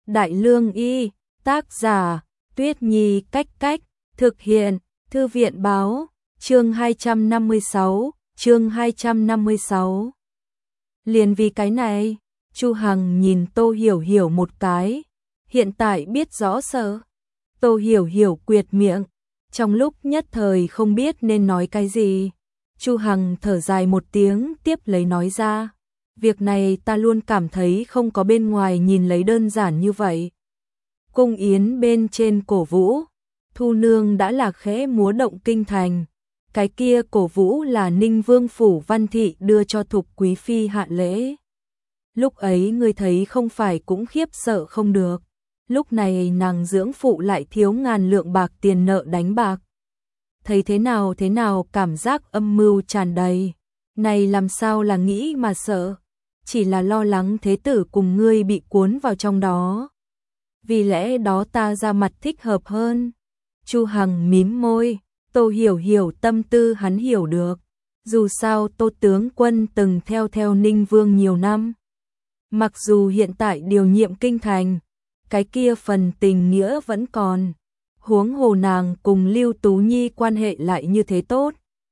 Đại Lương Y, tác giả, Tuyết Nhi Cách Cách, thực hiện, Thư viện Báo, chương 256, chương 256. Liền vì cái này, Chu Hằng nhìn Tô Hiểu Hiểu một cái, hiện tại biết rõ sợ. Tô Hiểu Hiểu quyệt miệng, trong lúc nhất thời không biết nên nói cái gì. Chu Hằng thở dài một tiếng tiếp lấy nói ra, việc này ta luôn cảm thấy không có bên ngoài nhìn lấy đơn giản như vậy. Cung yến bên trên cổ vũ, Thu Nương đã là khẽ múa động kinh thành. Cái kia cổ vũ là Ninh Vương phủ Văn Thị đưa cho Thục Quý Phi hạ lễ. Lúc ấy ngươi thấy không phải cũng khiếp sợ không được. Lúc này nàng dưỡng phụ lại thiếu ngàn lượng bạc tiền nợ đánh bạc. Thấy thế nào cảm giác âm mưu tràn đầy. Này làm sao là nghĩ mà sợ. Chỉ là lo lắng thế tử cùng ngươi bị cuốn vào trong đó. Vì lẽ đó ta ra mặt thích hợp hơn. Chu Hằng mím môi, Tô Hiểu Hiểu tâm tư hắn hiểu được. Dù sao Tô tướng quân từng theo Ninh Vương nhiều năm. Mặc dù hiện tại điều nhiệm kinh thành, cái kia phần tình nghĩa vẫn còn. Huống hồ nàng cùng Lưu Tú Nhi quan hệ lại như thế tốt.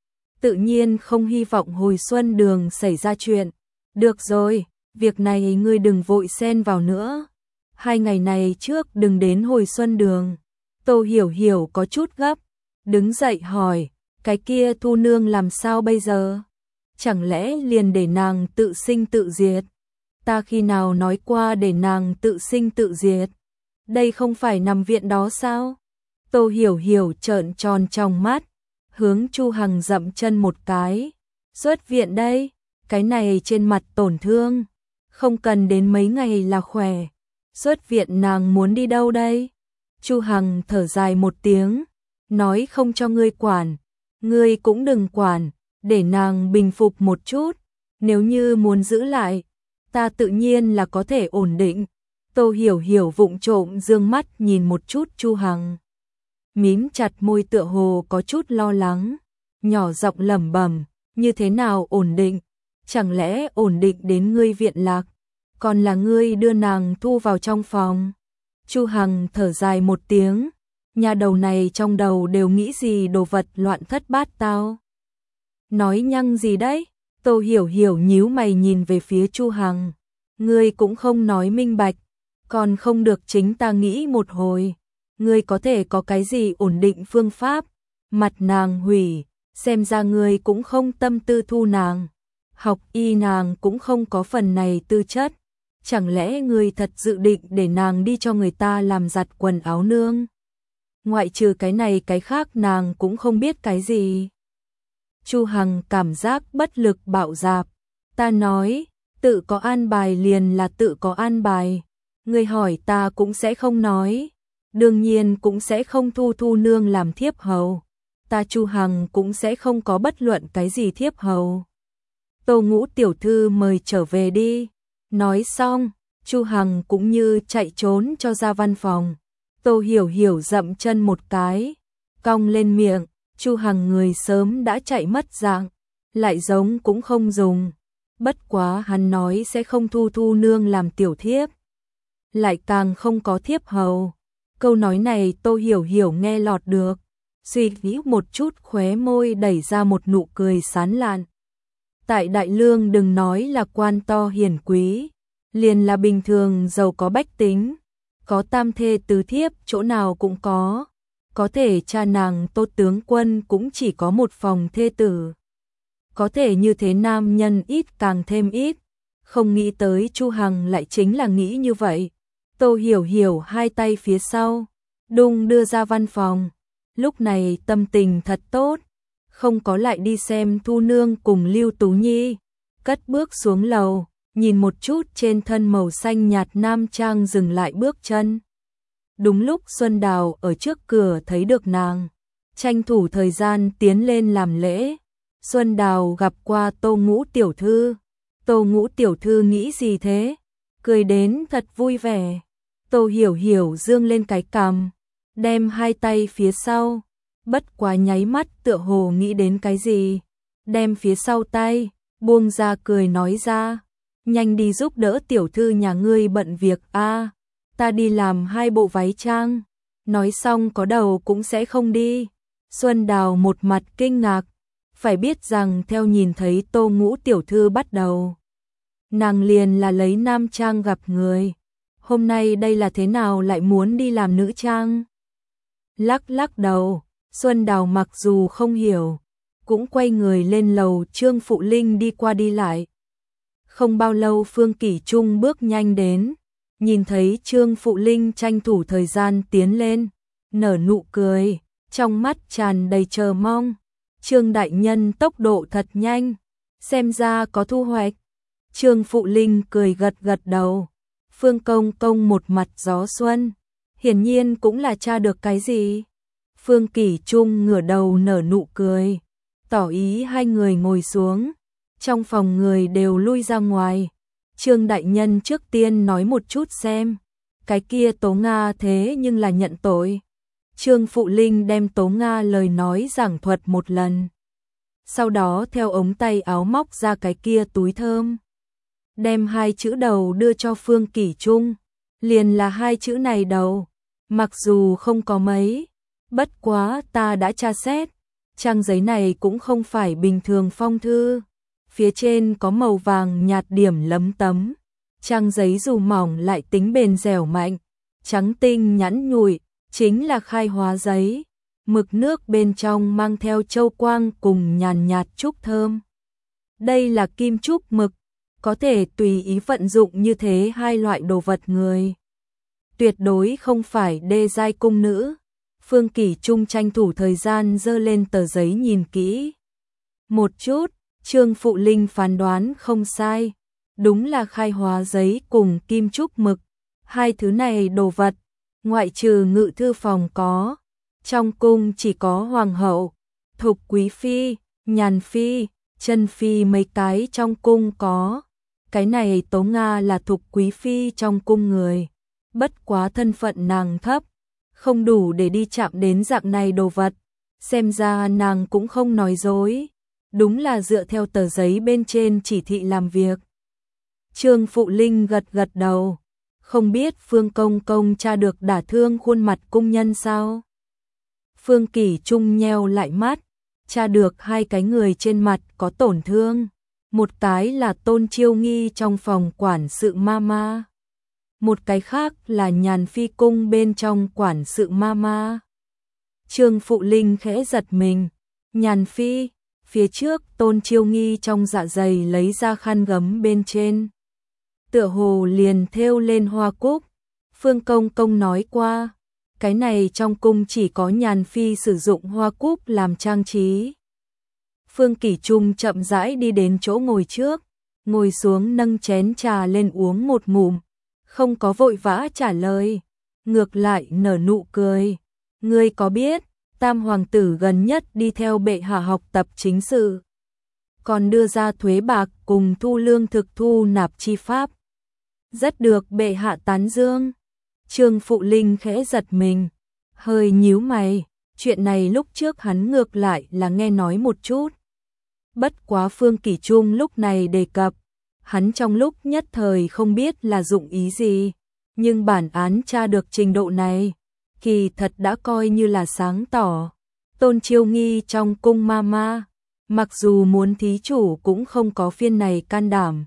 Tự nhiên không hy vọng hồi xuân đường xảy ra chuyện. Được rồi, việc này ngươi đừng vội xen vào nữa. 2 ngày này trước đừng đến hồi xuân đường. Tô Hiểu Hiểu có chút gấp, đứng dậy hỏi, cái kia Thu Nương làm sao bây giờ? Chẳng lẽ liền để nàng tự sinh tự diệt? Ta khi nào nói qua để nàng tự sinh tự diệt? Đây không phải nằm viện đó sao? Tô Hiểu Hiểu trợn tròn trong mắt, hướng Chu Hằng dậm chân một cái. Xuất viện đây, cái này trên mặt tổn thương, không cần đến mấy ngày là khỏe. Xuất viện nàng muốn đi đâu đây? Chu Hằng thở dài một tiếng, nói không cho ngươi quản, ngươi cũng đừng quản, để nàng bình phục một chút, nếu như muốn giữ lại, ta tự nhiên là có thể ổn định. Tô Hiểu Hiểu vụng trộm dương mắt nhìn một chút Chu Hằng, mím chặt môi tựa hồ có chút lo lắng, nhỏ giọng lẩm bẩm, như thế nào ổn định? Chẳng lẽ ổn định đến ngươi viện lạc, còn là ngươi đưa nàng thu vào trong phòng? Chu Hằng thở dài một tiếng, nhà đầu này trong đầu đều nghĩ gì đồ vật loạn thất bát tao. Nói nhăng gì đấy? Tô Hiểu Hiểu nhíu mày nhìn về phía Chu Hằng, ngươi cũng không nói minh bạch, còn không được chính ta nghĩ một hồi, ngươi có thể có cái gì ổn định phương pháp? Mặt nàng hủy, xem ra ngươi cũng không tâm tư thu nàng, học y nàng cũng không có phần này tư chất. Chẳng lẽ ngươi thật dự định để nàng đi cho người ta làm giặt quần áo nương? Ngoại trừ cái này cái khác nàng cũng không biết cái gì. Chu Hằng cảm giác bất lực bạo dạp. Ta nói, tự có an bài liền là tự có an bài. Ngươi hỏi ta cũng sẽ không nói. Đương nhiên cũng sẽ không thu nương làm thiếp hầu. Ta Chu Hằng cũng sẽ không có bất luận cái gì thiếp hầu. Tô Ngũ tiểu thư mời trở về đi. Nói xong, Chu Hằng cũng như chạy trốn cho ra văn phòng. Tô Hiểu Hiểu dậm chân một cái, cong lên miệng, Chu Hằng người sớm đã chạy mất dạng, lại giống cũng không dùng. Bất quá hắn nói sẽ không thu nương làm tiểu thiếp, lại càng không có thiếp hầu. Câu nói này Tô Hiểu Hiểu nghe lọt được, suy nghĩ một chút khóe môi đẩy ra một nụ cười sán lạn. Tại Đại Lương đừng nói là quan to hiển quý, liền là bình thường giàu có bách tính, có tam thê tứ thiếp chỗ nào cũng có thể cha nàng Tô tướng quân cũng chỉ có một phòng thê tử. Có thể như thế nam nhân ít càng thêm ít, không nghĩ tới Chu Hằng lại chính là nghĩ như vậy. Tô Hiểu Hiểu hai tay phía sau, đung đưa ra văn phòng, lúc này tâm tình thật tốt. Không có lại đi xem Thu Nương cùng Lưu Tú Nhi, cất bước xuống lầu, nhìn một chút trên thân màu xanh nhạt nam trang dừng lại bước chân. Đúng lúc Xuân Đào ở trước cửa thấy được nàng, tranh thủ thời gian tiến lên làm lễ. Xuân Đào gặp qua Tô Ngũ tiểu thư. Tô Ngũ tiểu thư nghĩ gì thế? Cười đến thật vui vẻ. Tô Hiểu Hiểu dương lên cái cằm, đem hai tay phía sau, bất quá nháy mắt tựa hồ nghĩ đến cái gì, đem phía sau tay buông ra cười nói ra, nhanh đi giúp đỡ tiểu thư nhà ngươi bận việc a. ta đi làm 2 bộ váy trang. Nói xong có đầu cũng sẽ không đi. Xuân Đào một mặt kinh ngạc, phải biết rằng theo nhìn thấy Tô Ngũ tiểu thư bắt đầu, nàng liền là lấy nam trang gặp người. Hôm nay đây là thế nào lại muốn đi làm nữ trang? Lắc lắc đầu, Xuân Đào mặc dù không hiểu, cũng quay người lên lầu. Trương Phụ Linh đi qua đi lại. Không bao lâu Phương Kỷ Trung bước nhanh đến, nhìn thấy Trương Phụ Linh tranh thủ thời gian tiến lên, nở nụ cười, trong mắt tràn đầy chờ mong. Trương đại nhân tốc độ thật nhanh, xem ra có thu hoạch. Trương Phụ Linh cười gật gật đầu. Phương công công một mặt gió xuân, hiển nhiên cũng là tra được cái gì. Phương Kỷ Trung ngửa đầu nở nụ cười, tỏ ý hai người ngồi xuống. Trong phòng người đều lui ra ngoài. Trương đại nhân trước tiên nói một chút xem, cái kia Tố Nga thế nhưng là nhận tội. Trương Phụ Linh đem Tố Nga lời nói giảng thuật một lần. Sau đó theo ống tay áo móc ra cái kia túi thơm, đem 2 chữ đầu đưa cho Phương Kỷ Trung. Liền là 2 chữ này đầu, mặc dù không có mấy, bất quá ta đã tra xét, trang giấy này cũng không phải bình thường phong thư. Phía trên có màu vàng nhạt điểm lấm tấm, trang giấy dù mỏng lại tính bền dẻo mạnh, trắng tinh nhẵn nhụi, chính là khai hóa giấy. Mực nước bên trong mang theo châu quang cùng nhàn nhạt trúc thơm. Đây là kim trúc mực, có thể tùy ý vận dụng như thế 2 loại đồ vật người. Tuyệt đối không phải đê giai cung nữ. Phương Kỷ Trung tranh thủ thời gian giơ lên tờ giấy nhìn kỹ một chút. Trương Phụ Linh phán đoán không sai, đúng là khai hóa giấy cùng kim trúc mực. 2 thứ này đồ vật, ngoại trừ ngự thư phòng có, trong cung chỉ có hoàng hậu, thục quý phi, nhàn phi, chân phi mấy cái trong cung có. Cái này Tố Nga là thục quý phi trong cung người, bất quá thân phận nàng thấp, không đủ để đi chạm đến dạng này đồ vật. Xem ra nàng cũng không nói dối, đúng là dựa theo tờ giấy bên trên chỉ thị làm việc. Trương Phụ Linh gật gật đầu, không biết Phương công công tra được đả thương khuôn mặt cung nhân sao? Phương Kỷ Trung nheo lại mắt, tra được 2 cái người trên mặt có tổn thương, một cái là Tôn Chiêu Nghi trong phòng quản sự mama, một cái khác là Nhàn Phi cung bên trong quản sự mama. Trương Phụ Linh khẽ giật mình, Nhàn Phi, phía trước Tôn Chiêu Nghi trong dạ dày lấy ra khăn gấm bên trên, tựa hồ liền thêu lên hoa cúc. Phương công công nói qua, cái này trong cung chỉ có Nhàn Phi sử dụng hoa cúc làm trang trí. Phương Kỷ Trung chậm rãi đi đến chỗ ngồi trước, ngồi xuống nâng chén trà lên uống một ngụm, không có vội vã trả lời, ngược lại nở nụ cười. Ngươi có biết, Tam hoàng tử gần nhất đi theo bệ hạ học tập chính sự, còn đưa ra thuế bạc cùng thu lương thực thu nạp chi pháp, rất được bệ hạ tán dương. Trương Phụ Linh khẽ giật mình, hơi nhíu mày, chuyện này lúc trước hắn ngược lại là nghe nói một chút. Bất quá Phương Kỷ Trung lúc này đề cập, hắn trong lúc nhất thời không biết là dụng ý gì, nhưng bản án tra được trình độ này, kỳ thật đã coi như là sáng tỏ. Tôn Chiêu Nghi trong cung mama, mặc dù muốn thí chủ cũng không có phiên này can đảm,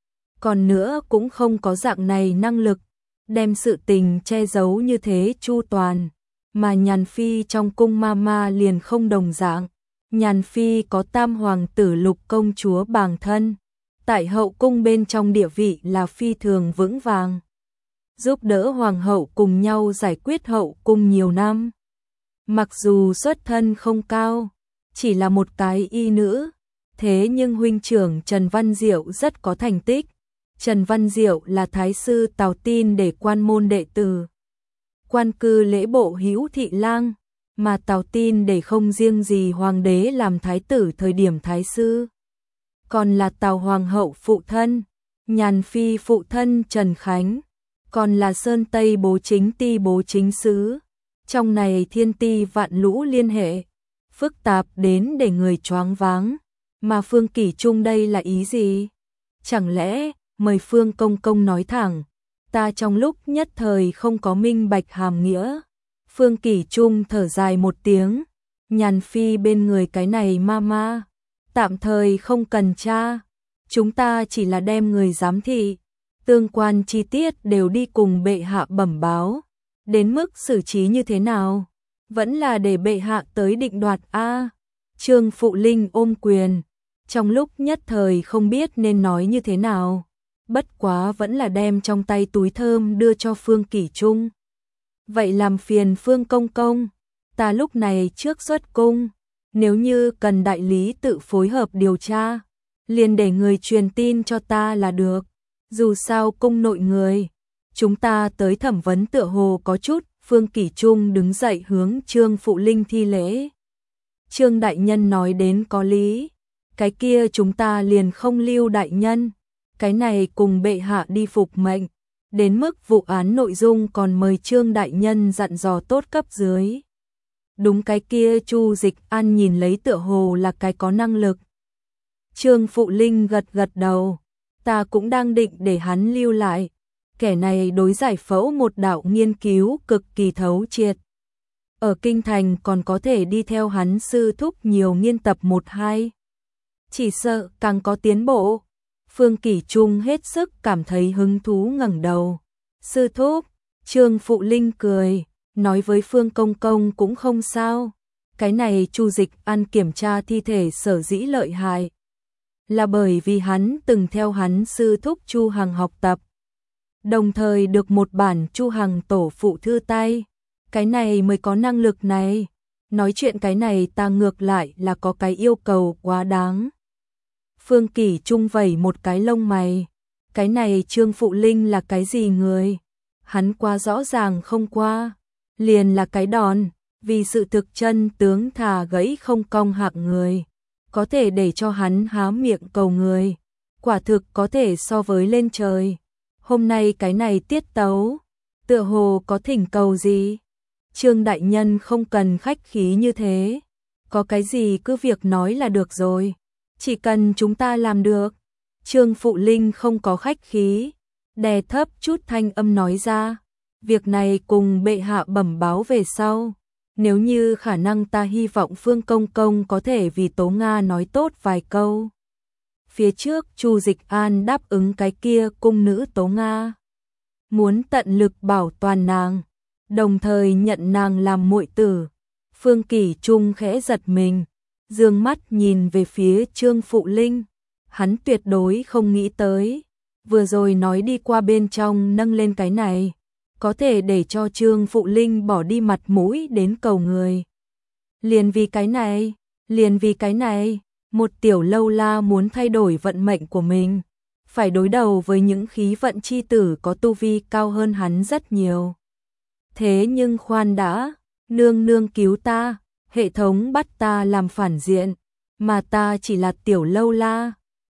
còn nữa cũng không có dạng này năng lực, đem sự tình che giấu như thế chu toàn. Mà Nhàn Phi trong cung mama liền không đồng dạng. Nhàn Phi có Tam hoàng tử Lục công chúa bàng thân, tại hậu cung bên trong địa vị là phi thường vững vàng, giúp đỡ hoàng hậu cùng nhau giải quyết hậu cung nhiều năm. Mặc dù xuất thân không cao, chỉ là một cái y nữ, thế nhưng huynh trưởng Trần Văn Diệu rất có thành tích. Trần Văn Diệu là thái sư Tào Tin để quan môn đệ tử, quan cư lễ bộ hữu thị lang, mà Tào Tin để không riêng gì hoàng đế làm thái tử thời điểm thái sư, còn là Tào hoàng hậu phụ thân, Nhàn Phi phụ thân Trần Khánh, còn là Sơn Tây bố chính ti bố chính sứ. Trong này thiên ti vạn lũ liên hệ, phức tạp đến để người choáng váng. Mà Phương Kỷ Trung đây là ý gì? Chẳng lẽ mời Phương công công nói thẳng, Ta trong lúc nhất thời không có minh bạch hàm nghĩa. Phương Kỷ Trung thở dài một tiếng, nhàn phi bên người cái này mama, tạm thời không cần tra, chúng ta chỉ là đem người giám thị, tương quan chi tiết đều đi cùng bệ hạ bẩm báo, đến mức xử trí như thế nào, vẫn là để bệ hạ tới định đoạt a. Trương Phụ Linh ôm quyền, trong lúc nhất thời không biết nên nói như thế nào, bất quá vẫn là đem trong tay túi thơm đưa cho Phương Kỷ Trung. Vậy làm phiền Phương công công, ta lúc này trước xuất cung, nếu như cần đại lý tự phối hợp điều tra, liền để người truyền tin cho ta là được, dù sao cung nội người, chúng ta tới thẩm vấn tựa hồ có chút. Phương Kỷ Trung đứng dậy hướng Trương Phụ Linh thi lễ. Trương đại nhân nói đến có lý, cái kia chúng ta liền không lưu đại nhân, cái này cùng bệ hạ đi phục mệnh, đến mức vụ án nội dung còn mời Trương đại nhân dặn dò tốt cấp dưới. Đúng cái kia Chu Dịch An nhìn lấy tựa hồ là cái có năng lực. Trương Phụ Linh gật gật đầu, ta cũng đang định để hắn lưu lại, kẻ này đối giải phẫu một đạo nghiên cứu cực kỳ thấu triệt. Ở kinh thành còn có thể đi theo hắn sư thúc nhiều nghiên tập 1-2. Chỉ sợ càng có tiến bộ. Phương Kỷ Trung hết sức cảm thấy hứng thú ngẩng đầu. Sư thúc, Trương Phụ Linh cười, nói với Phương công công cũng không sao. Cái này Chu Dịch An kiểm tra thi thể sở dĩ lợi hại, là bởi vì hắn từng theo hắn sư thúc Chu Hằng học tập, đồng thời được một bản Chu Hằng tổ phụ thư tay, cái này mới có năng lực này. Nói chuyện cái này ta ngược lại là có cái yêu cầu quá đáng. Phương Kỷ Trung vẩy một cái lông mày, cái này Trương Phụ Linh là cái gì người? Hắn qua rõ ràng không qua, liền là cái đòn, vì sự thực chân tướng thà gãy không cong hạng người, có thể để cho hắn há miệng cầu người, quả thực có thể so với lên trời. Hôm nay cái này tiết tấu, tựa hồ có thỉnh cầu gì? Trương đại nhân không cần khách khí như thế, có cái gì cứ việc nói là được rồi, chỉ cần chúng ta làm được. Trương Phụ Linh không có khách khí, đè thấp chút thanh âm nói ra, việc này cùng bệ hạ bẩm báo về sau, nếu như khả năng ta hy vọng Phương công công có thể vì Tố Nga nói tốt vài câu. Phía trước Chu Dịch An đáp ứng cái kia cung nữ Tố Nga, muốn tận lực bảo toàn nàng, đồng thời nhận nàng làm muội tử. Phương Kỷ Trung khẽ giật mình, dương mắt nhìn về phía Trương Phụ Linh, hắn tuyệt đối không nghĩ tới, vừa rồi nói đi qua bên trong nâng lên cái này, có thể để cho Trương Phụ Linh bỏ đi mặt mũi đến cầu người. Liền vì cái này, một tiểu lâu la muốn thay đổi vận mệnh của mình, phải đối đầu với những khí vận chi tử có tu vi cao hơn hắn rất nhiều. Thế nhưng khoan đã, nương nương cứu ta, hệ thống bắt ta làm phản diện, mà ta chỉ là tiểu lâu la,